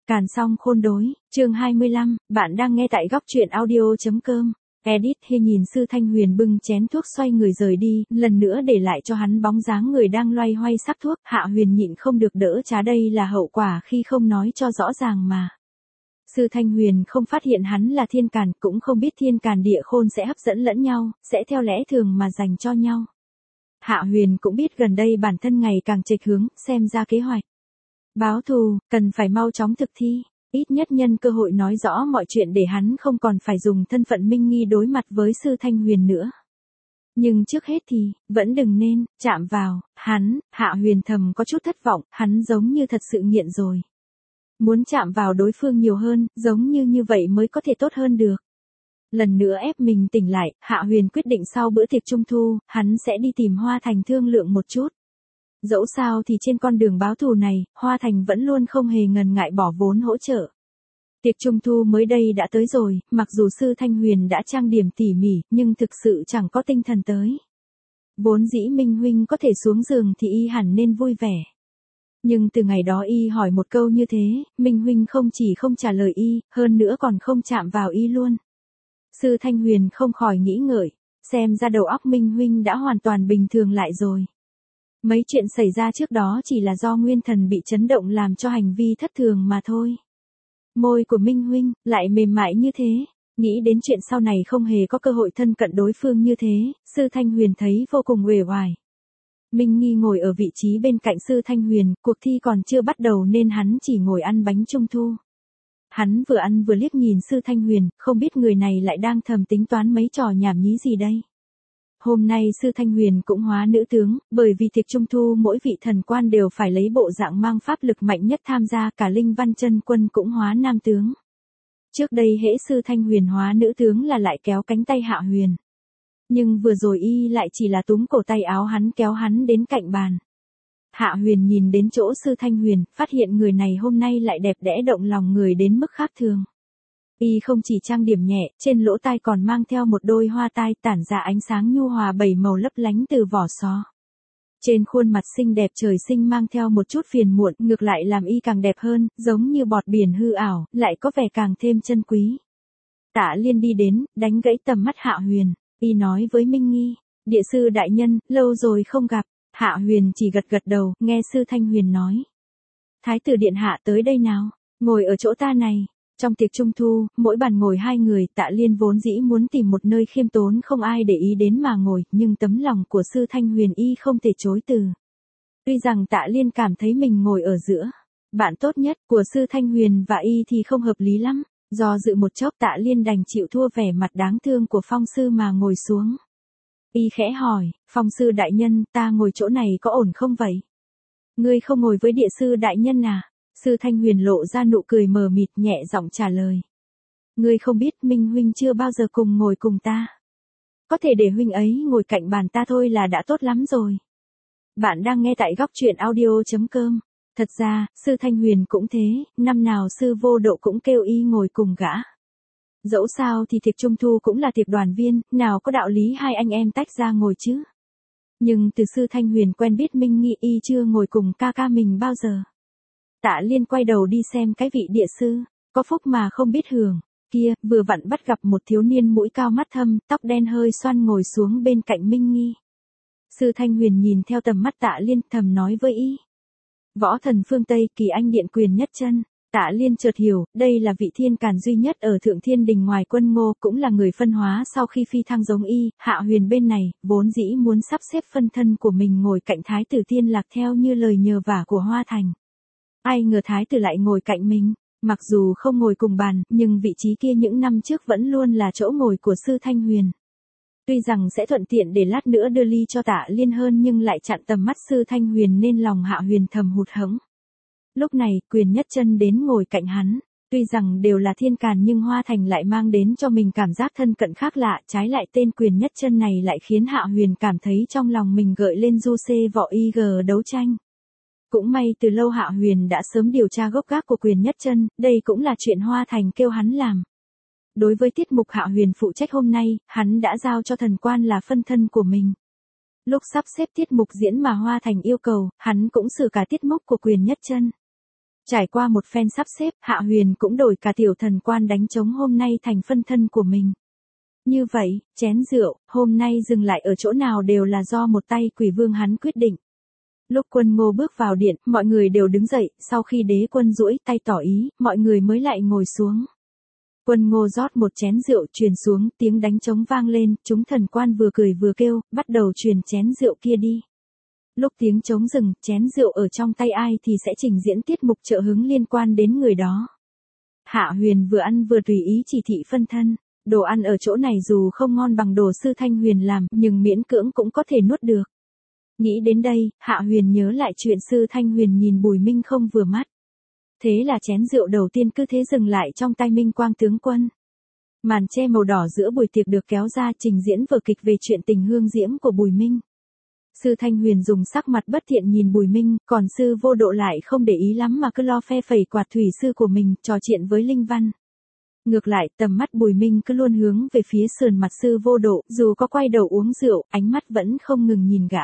Càn song khôn đối, chương 25, bạn đang nghe tại góc truyện audio.com. Edit Hi nhìn Sư Thanh Huyền bưng chén thuốc xoay người rời đi, lần nữa để lại cho hắn bóng dáng người đang loay hoay sắc thuốc. Hạ Huyền nhịn không được đỡ trá, đây là hậu quả khi không nói cho rõ ràng mà. Sư Thanh Huyền không phát hiện hắn là thiên càn, cũng không biết thiên càn địa khôn sẽ hấp dẫn lẫn nhau, sẽ theo lẽ thường mà dành cho nhau. Hạ Huyền cũng biết gần đây bản thân ngày càng chệch hướng, xem ra kế hoạch báo thù, cần phải mau chóng thực thi, ít nhất nhân cơ hội nói rõ mọi chuyện để hắn không còn phải dùng thân phận Minh Nghi đối mặt với Sư Thanh Huyền nữa. Nhưng trước hết thì, vẫn đừng nên, chạm vào, hắn, Hạ Huyền thầm có chút thất vọng, hắn giống như thật sự nghiện rồi. Muốn chạm vào đối phương nhiều hơn, giống như vậy mới có thể tốt hơn được. Lần nữa ép mình tỉnh lại, Hạ Huyền quyết định sau bữa tiệc trung thu, hắn sẽ đi tìm Hoa Thành thương lượng một chút. Dẫu sao thì trên con đường báo thù này, Hoa Thành vẫn luôn không hề ngần ngại bỏ vốn hỗ trợ. Tiệc trung thu mới đây đã tới rồi, mặc dù Sư Thanh Huyền đã trang điểm tỉ mỉ, nhưng thực sự chẳng có tinh thần tới. Vốn dĩ Minh huynh có thể xuống giường thì y hẳn nên vui vẻ. Nhưng từ ngày đó y hỏi một câu như thế, Minh huynh không chỉ không trả lời y, hơn nữa còn không chạm vào y luôn. Sư Thanh Huyền không khỏi nghĩ ngợi, xem ra đầu óc Minh huynh đã hoàn toàn bình thường lại rồi. Mấy chuyện xảy ra trước đó chỉ là do nguyên thần bị chấn động làm cho hành vi thất thường mà thôi. Môi của Minh huynh lại mềm mại như thế, nghĩ đến chuyện sau này không hề có cơ hội thân cận đối phương như thế, Sư Thanh Huyền thấy vô cùng uể oải. Minh Nghi ngồi ở vị trí bên cạnh Sư Thanh Huyền, cuộc thi còn chưa bắt đầu nên hắn chỉ ngồi ăn bánh trung thu. Hắn vừa ăn vừa liếc nhìn Sư Thanh Huyền, không biết người này lại đang thầm tính toán mấy trò nhảm nhí gì đây. Hôm nay Sư Thanh Huyền cũng hóa nữ tướng, bởi vì tiệc trung thu mỗi vị thần quan đều phải lấy bộ dạng mang pháp lực mạnh nhất tham gia, cả Linh Văn Chân Quân cũng hóa nam tướng. Trước đây hễ Sư Thanh Huyền hóa nữ tướng là lại kéo cánh tay Hạ Huyền. Nhưng vừa rồi y lại chỉ là túm cổ tay áo hắn kéo hắn đến cạnh bàn. Hạ Huyền nhìn đến chỗ Sư Thanh Huyền, phát hiện người này hôm nay lại đẹp đẽ động lòng người đến mức khác thường. Y không chỉ trang điểm nhẹ, trên lỗ tai còn mang theo một đôi hoa tai tản ra ánh sáng nhu hòa bảy màu lấp lánh từ vỏ sò. Trên khuôn mặt xinh đẹp trời sinh mang theo một chút phiền muộn, ngược lại làm y càng đẹp hơn, giống như bọt biển hư ảo, lại có vẻ càng thêm chân quý. Tạ Liên đi đến, đánh gãy tầm mắt Hạ Huyền, y nói với Minh Nghi, địa sư đại nhân, lâu rồi không gặp. Hạ Huyền chỉ gật gật đầu, nghe Sư Thanh Huyền nói. Thái tử điện hạ tới đây nào, ngồi ở chỗ ta này. Trong tiệc trung thu, mỗi bàn ngồi hai người, Tạ Liên vốn dĩ muốn tìm một nơi khiêm tốn không ai để ý đến mà ngồi, nhưng tấm lòng của Sư Thanh Huyền y không thể chối từ. Tuy rằng Tạ Liên cảm thấy mình ngồi ở giữa, bạn tốt nhất của Sư Thanh Huyền và y thì không hợp lý lắm, do dự một chốc Tạ Liên đành chịu thua vẻ mặt đáng thương của Phong sư mà ngồi xuống. Y khẽ hỏi, Phong sư đại nhân, ta ngồi chỗ này có ổn không vậy? Ngươi không ngồi với địa sư đại nhân à? Sư Thanh Huyền lộ ra nụ cười mờ mịt nhẹ giọng trả lời. Ngươi không biết Minh huynh chưa bao giờ cùng ngồi cùng ta. Có thể để huynh ấy ngồi cạnh bàn ta thôi là đã tốt lắm rồi. Bạn đang nghe tại góc truyện audio.com. Thật ra, Sư Thanh Huyền cũng thế, năm nào Sư Vô Độ cũng kêu y ngồi cùng gã. Dẫu sao thì tiệc trung thu cũng là tiệc đoàn viên, nào có đạo lý hai anh em tách ra ngồi chứ. Nhưng từ Sư Thanh Huyền quen biết Minh Nghi y chưa ngồi cùng ca ca mình bao giờ. Tạ Liên quay đầu đi xem cái vị địa sư, có phúc mà không biết hưởng, kia, vừa vặn bắt gặp một thiếu niên mũi cao mắt thâm, tóc đen hơi xoăn ngồi xuống bên cạnh Minh Nghi. Sư Thanh Huyền nhìn theo tầm mắt Tạ Liên thầm nói với y. Võ thần phương Tây, Kỳ Anh điện Quyền Nhất Chân. Tạ Liên chợt hiểu, đây là vị thiên càn duy nhất ở Thượng Thiên Đình ngoài Quân Ngô, cũng là người phân hóa sau khi phi thăng giống y. Hạ Huyền bên này, vốn dĩ muốn sắp xếp phân thân của mình ngồi cạnh Thái tử Tiên Lạc theo như lời nhờ vả của Hoa Thành. Ai ngờ Thái tử lại ngồi cạnh mình, mặc dù không ngồi cùng bàn, nhưng vị trí kia những năm trước vẫn luôn là chỗ ngồi của Sư Thanh Huyền. Tuy rằng sẽ thuận tiện để lát nữa đưa ly cho Tạ Liên hơn nhưng lại chặn tầm mắt Sư Thanh Huyền nên lòng Hạ Huyền thầm hụt hẫng. Lúc này, Quyền Nhất Chân đến ngồi cạnh hắn, tuy rằng đều là thiên càn nhưng Hoa Thành lại mang đến cho mình cảm giác thân cận khác lạ, trái lại tên Quyền Nhất Chân này lại khiến Hạ Huyền cảm thấy trong lòng mình gợi lên du xê võ IG đấu tranh. Cũng may từ lâu Hạ Huyền đã sớm điều tra gốc gác của Quyền Nhất Chân, đây cũng là chuyện Hoa Thành kêu hắn làm. Đối với tiết mục Hạ Huyền phụ trách hôm nay, hắn đã giao cho thần quan là phân thân của mình. Lúc sắp xếp tiết mục diễn mà Hoa Thành yêu cầu, hắn cũng xử cả tiết mục của Quyền Nhất Chân. Trải qua một phen sắp xếp, Hạ Huyền cũng đổi cả tiểu thần quan đánh trống hôm nay thành phân thân của mình. Như vậy, chén rượu, hôm nay dừng lại ở chỗ nào đều là do một tay Quỷ Vương hắn quyết định. Lúc Quân Ngô bước vào điện, mọi người đều đứng dậy, sau khi đế quân duỗi tay tỏ ý, mọi người mới lại ngồi xuống. Quân Ngô rót một chén rượu truyền xuống, tiếng đánh trống vang lên, chúng thần quan vừa cười vừa kêu, bắt đầu truyền chén rượu kia đi. Lúc tiếng trống dừng, chén rượu ở trong tay ai thì sẽ trình diễn tiết mục trợ hứng liên quan đến người đó. Hạ Huyền vừa ăn vừa tùy ý chỉ thị phân thân, đồ ăn ở chỗ này dù không ngon bằng đồ Sư Thanh Huyền làm, nhưng miễn cưỡng cũng có thể nuốt được. Nghĩ đến đây, Hạ Huyền nhớ lại chuyện Sư Thanh Huyền nhìn Bùi Minh không vừa mắt. Thế là chén rượu đầu tiên cứ thế dừng lại trong tay Minh Quang tướng quân. Màn che màu đỏ giữa buổi tiệc được kéo ra trình diễn vở kịch về chuyện tình hương diễm của Bùi Minh. Sư Thanh Huyền dùng sắc mặt bất thiện nhìn Bùi Minh, còn Sư Vô Độ lại không để ý lắm mà cứ lo phe phẩy quạt thủy sư của mình, trò chuyện với Linh Văn. Ngược lại, tầm mắt Bùi Minh cứ luôn hướng về phía sườn mặt Sư Vô Độ, dù có quay đầu uống rượu, ánh mắt vẫn không ngừng nhìn gã.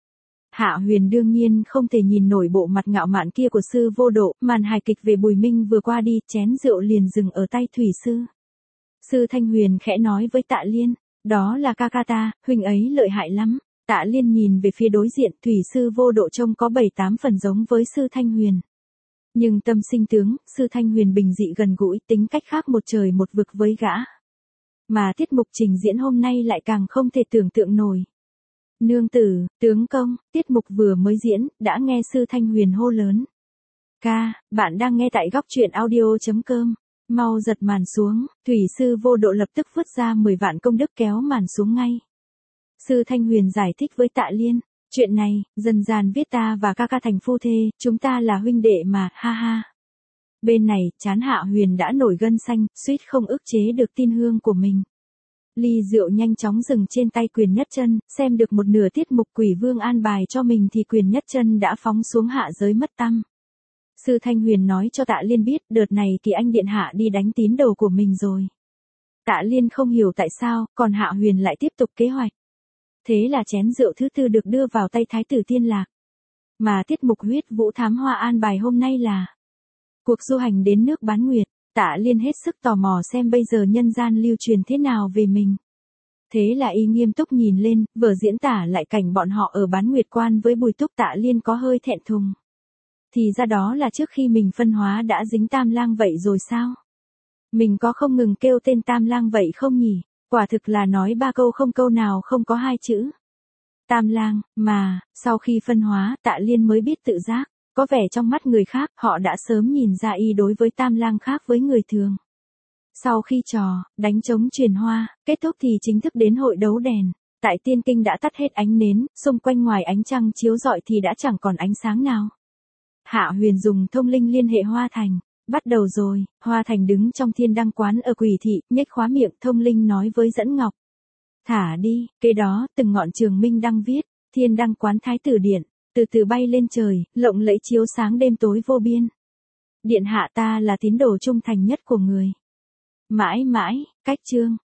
Hạ Huyền đương nhiên không thể nhìn nổi bộ mặt ngạo mạn kia của Sư Vô Độ, màn hài kịch về Bùi Minh vừa qua đi, chén rượu liền dừng ở tay thủy sư. Sư Thanh Huyền khẽ nói với Tạ Liên, đó là ca ca ta, huynh ấy lợi hại lắm. Tạ Liên nhìn về phía đối diện, thủy sư Vô Độ trông có 7-8 phần giống với Sư Thanh Huyền. Nhưng tâm sinh tướng, Sư Thanh Huyền bình dị gần gũi, tính cách khác một trời một vực với gã. Mà tiết mục trình diễn hôm nay lại càng không thể tưởng tượng nổi. Nương tử, tướng công, tiết mục vừa mới diễn, đã nghe Sư Thanh Huyền hô lớn. Ca, bạn đang nghe tại góc truyện audio.com. Mau giật màn xuống, thủy sư Vô Độ lập tức vứt ra 10 vạn công đức kéo màn xuống ngay. Sư Thanh Huyền giải thích với Tạ Liên, chuyện này, dần dàn viết ta và ca ca thành phu thê, chúng ta là huynh đệ mà, ha ha. Bên này, trán Hạ Huyền đã nổi gân xanh, suýt không ức chế được tin hương của mình. Ly rượu nhanh chóng dừng trên tay Quyền Nhất Chân, xem được một nửa tiết mục Quỷ Vương an bài cho mình thì Quyền Nhất Chân đã phóng xuống hạ giới mất tăm. Sư Thanh Huyền nói cho Tạ Liên biết, đợt này thì anh điện hạ đi đánh tín đồ của mình rồi. Tạ Liên không hiểu tại sao, còn Hạ Huyền lại tiếp tục kế hoạch. Thế là chén rượu thứ tư được đưa vào tay Thái tử Tiên Lạc. Mà tiết mục huyết vũ thám hoa an bài hôm nay là cuộc du hành đến nước Bán Nguyệt. Tạ Liên hết sức tò mò xem bây giờ nhân gian lưu truyền thế nào về mình. Thế là y nghiêm túc nhìn lên, vở diễn tả lại cảnh bọn họ ở Bán Nguyệt Quan với Bùi Túc. Tạ Liên có hơi thẹn thùng. Thì ra đó là trước khi mình phân hóa đã dính Tam Lang vậy rồi sao? Mình có không ngừng kêu tên Tam Lang vậy không nhỉ? Quả thực là nói 3 câu không câu nào không có 2 chữ. Tam Lang, mà, sau khi phân hóa, Tạ Liên mới biết tự giác. Có vẻ trong mắt người khác, họ đã sớm nhìn ra y đối với Tam Lang khác với người thường. Sau khi trò, đánh trống truyền hoa, kết thúc thì chính thức đến hội đấu đèn. Tại Tiên Kinh đã tắt hết ánh nến, xung quanh ngoài ánh trăng chiếu rọi thì đã chẳng còn ánh sáng nào. Hạ Huyền dùng thông linh liên hệ Hoa Thành. Bắt đầu rồi, Hoa Thành đứng trong Thiên Đăng Quán ở Quỷ Thị, nhếch khóa miệng thông linh nói với Dẫn Ngọc. Thả đi, kế đó, từng ngọn trường minh đăng viết, Thiên Đăng Quán Thái tử điện, từ từ bay lên trời, lộng lẫy chiếu sáng đêm tối vô biên. Điện hạ ta là tín đồ trung thành nhất của người. Mãi mãi, cách chương.